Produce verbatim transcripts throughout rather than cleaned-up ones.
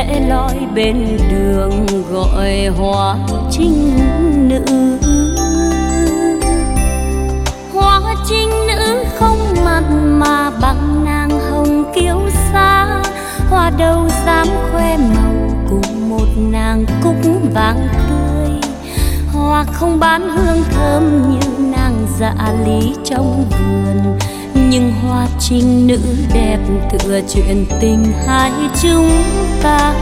lẻ loi bên đường gọi hoa trinh nữ. Hoa trinh nữ không mặn mà bằng nàng hồng kiêu sa, hoa đâu dám khoe màu cùng một nàng cúc vàng tươi. Hoa không bán hương thơm như nàng dạ lý trong vườn, nhưng hoa trinh nữ đẹp tựa chuyện tình hai chúng ta.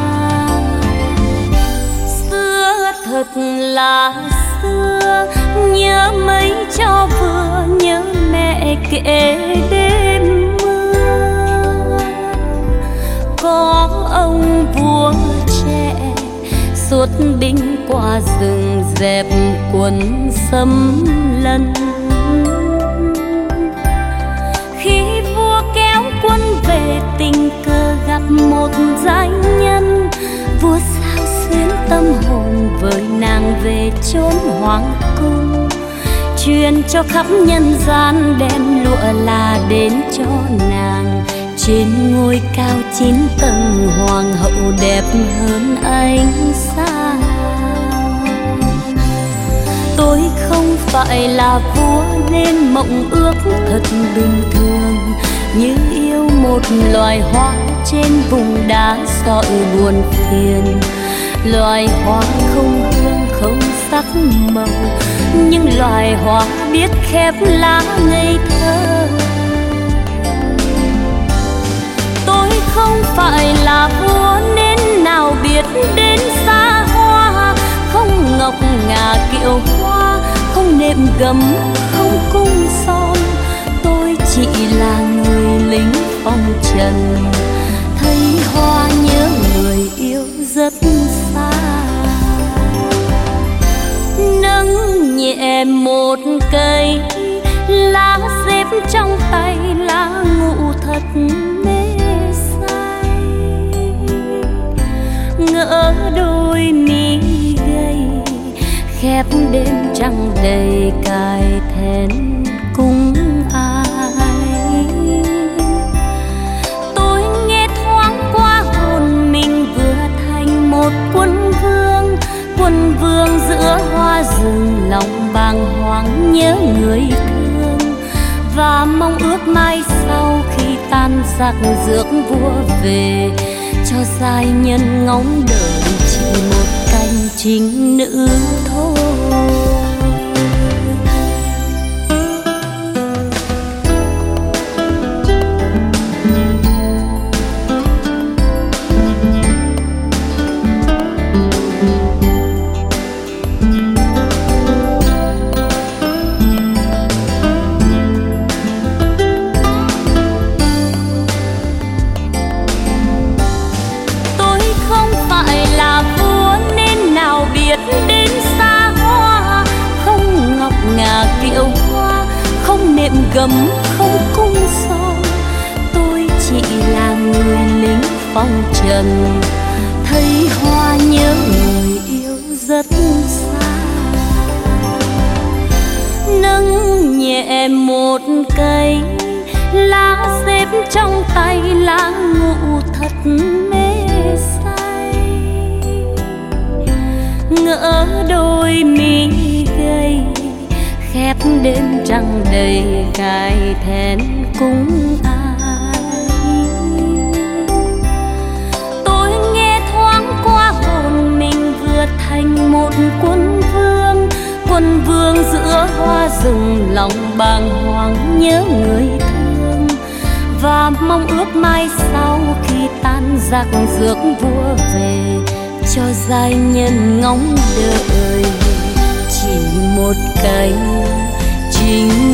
Xưa thật là xưa, nhớ mấy cho vừa, nhớ mẹ kể đêm mưa. Có ông vua trẻ xuất binh qua rừng dẹp quân xâm lấn. Khi vua kéo quân về tình cờ gặp một giai nhân, vua sao xuyến tâm hồn với nàng về chốn hoàng cung, truyền cho khắp nhân gian đem lụa là đến cho nàng. Trên ngôi cao chín tầng hoàng hậu đẹp hơn ánh sao. Tôi không phải là vua nên mộng ước thật bình thường, như yêu một loài hoa trên vùng đá sỏi buồn phiền. Loài hoa không hương không sắc màu, nhưng loài hoa biết khép lá ngây thơ. Tôi không phải là vua nên nào biết đến xa hoa, không ngọc ngà kiệu hoa, không nệm gấm, không cung son. Tôi chỉ là người lính phong trần, thấy hoa nhớ người yêu rất xa. Nâng nhẹ một cây lá xếp trong tay, lá ngụ thật mê say. Ngỡ đôi mi gầy khép đêm trăng đầy cài then cung ai. Tôi nghe thoáng qua hồn mình vừa thành một quân vương, quân vương giữa hoa rừng lòng bàng hoàng nhớ người thương, và mong ước mai sau khi tan giặc rước vua về, cho giai nhân ngóng đợi chỉ một cánh trinh nữ thôi. Kiệu hoa không nệm gấm, không cung son. Tôi chỉ là người lính phong trần, thấy hoa nhớ người yêu rất xa. Nâng nhẹ một cây lá xếp trong tay, lá ngụ thật mê say. Ngỡ đôi mi gầy khép đêm trăng đầy cài then cung ai. Tôi nghe thoáng qua hồn mình vừa thành một quân vương, quân vương giữa hoa rừng lòng bàng hoàng nhớ người thương, và mong ước mai sau khi tan giặc rước vua về, cho giai nhân ngóng đợi chỉ một cánh trinh